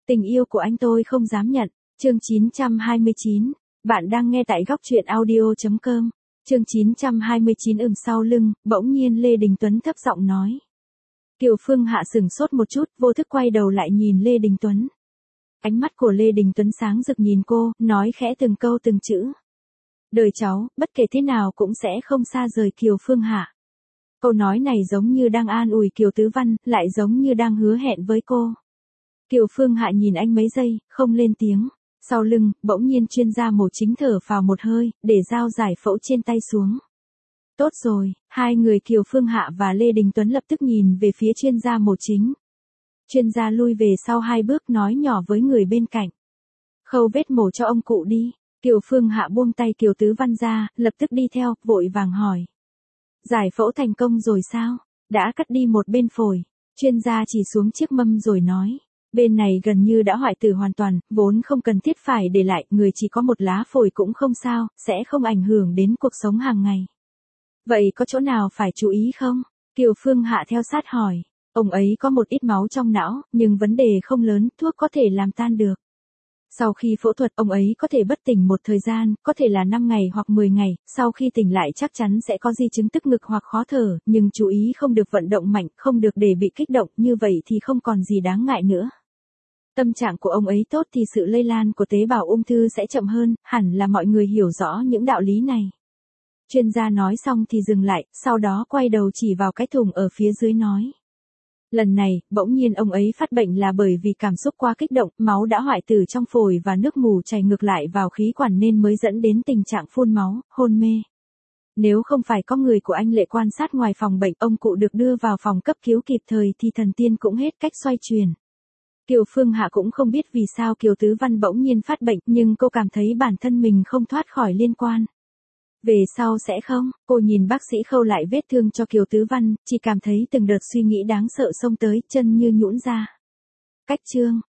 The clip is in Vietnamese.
Tình yêu của anh tôi không dám nhận. Chương 929. Bạn đang nghe tại góc truyện audio.com. Chương 929 sau lưng, bỗng nhiên Lê Đình Tuấn thấp giọng nói. Kiều Phương Hạ sửng sốt một chút, vô thức quay đầu lại nhìn Lê Đình Tuấn. Ánh mắt của Lê Đình Tuấn sáng rực nhìn cô, nói khẽ từng câu từng chữ. Đời cháu, bất kể thế nào cũng sẽ không xa rời Kiều Phương Hạ. Câu nói này giống như đang an ủi Kiều Tứ Văn, lại giống như đang hứa hẹn với cô. Kiều Phương Hạ nhìn anh mấy giây, không lên tiếng. Sau lưng, bỗng nhiên chuyên gia mổ chính thở phào một hơi, để dao giải phẫu trên tay xuống. Tốt rồi, hai người Kiều Phương Hạ và Lê Đình Tuấn lập tức nhìn về phía chuyên gia mổ chính. Chuyên gia lui về sau 2 bước nói nhỏ với người bên cạnh. Khâu vết mổ cho ông cụ đi. Kiều Phương Hạ buông tay Kiều Tứ Văn ra, lập tức đi theo, vội vàng hỏi. Giải phẫu thành công rồi sao? Đã cắt đi một bên phổi. Chuyên gia chỉ xuống chiếc mâm rồi nói. Bên này gần như đã hoại tử hoàn toàn, vốn không cần thiết phải để lại, người chỉ có một lá phổi cũng không sao, sẽ không ảnh hưởng đến cuộc sống hàng ngày. Vậy có chỗ nào phải chú ý không? Kiều Phương Hạ theo sát hỏi. Ông ấy có một ít máu trong não, nhưng vấn đề không lớn, thuốc có thể làm tan được. Sau khi phẫu thuật, ông ấy có thể bất tỉnh một thời gian, có thể là 5 ngày hoặc 10 ngày, sau khi tỉnh lại chắc chắn sẽ có di chứng tức ngực hoặc khó thở, nhưng chú ý không được vận động mạnh, không được để bị kích động, như vậy thì không còn gì đáng ngại nữa. Tâm trạng của ông ấy tốt thì sự lây lan của tế bào ung thư sẽ chậm hơn, hẳn là mọi người hiểu rõ những đạo lý này. Chuyên gia nói xong thì dừng lại, sau đó quay đầu chỉ vào cái thùng ở phía dưới nói. Lần này, bỗng nhiên ông ấy phát bệnh là bởi vì cảm xúc quá kích động, máu đã hoại tử trong phổi và nước mù chảy ngược lại vào khí quản nên mới dẫn đến tình trạng phun máu, hôn mê. Nếu không phải có người của anh Lệ quan sát ngoài phòng bệnh, ông cụ được đưa vào phòng cấp cứu kịp thời thì thần tiên cũng hết cách xoay chuyển. Kiều Phương Hạ cũng không biết vì sao Kiều Tứ Văn bỗng nhiên phát bệnh, nhưng cô cảm thấy bản thân mình không thoát khỏi liên quan. Về sau sẽ không, cô nhìn bác sĩ khâu lại vết thương cho Kiều Tứ Văn, chỉ cảm thấy từng đợt suy nghĩ đáng sợ xông tới, chân như nhũn ra. Cách chương,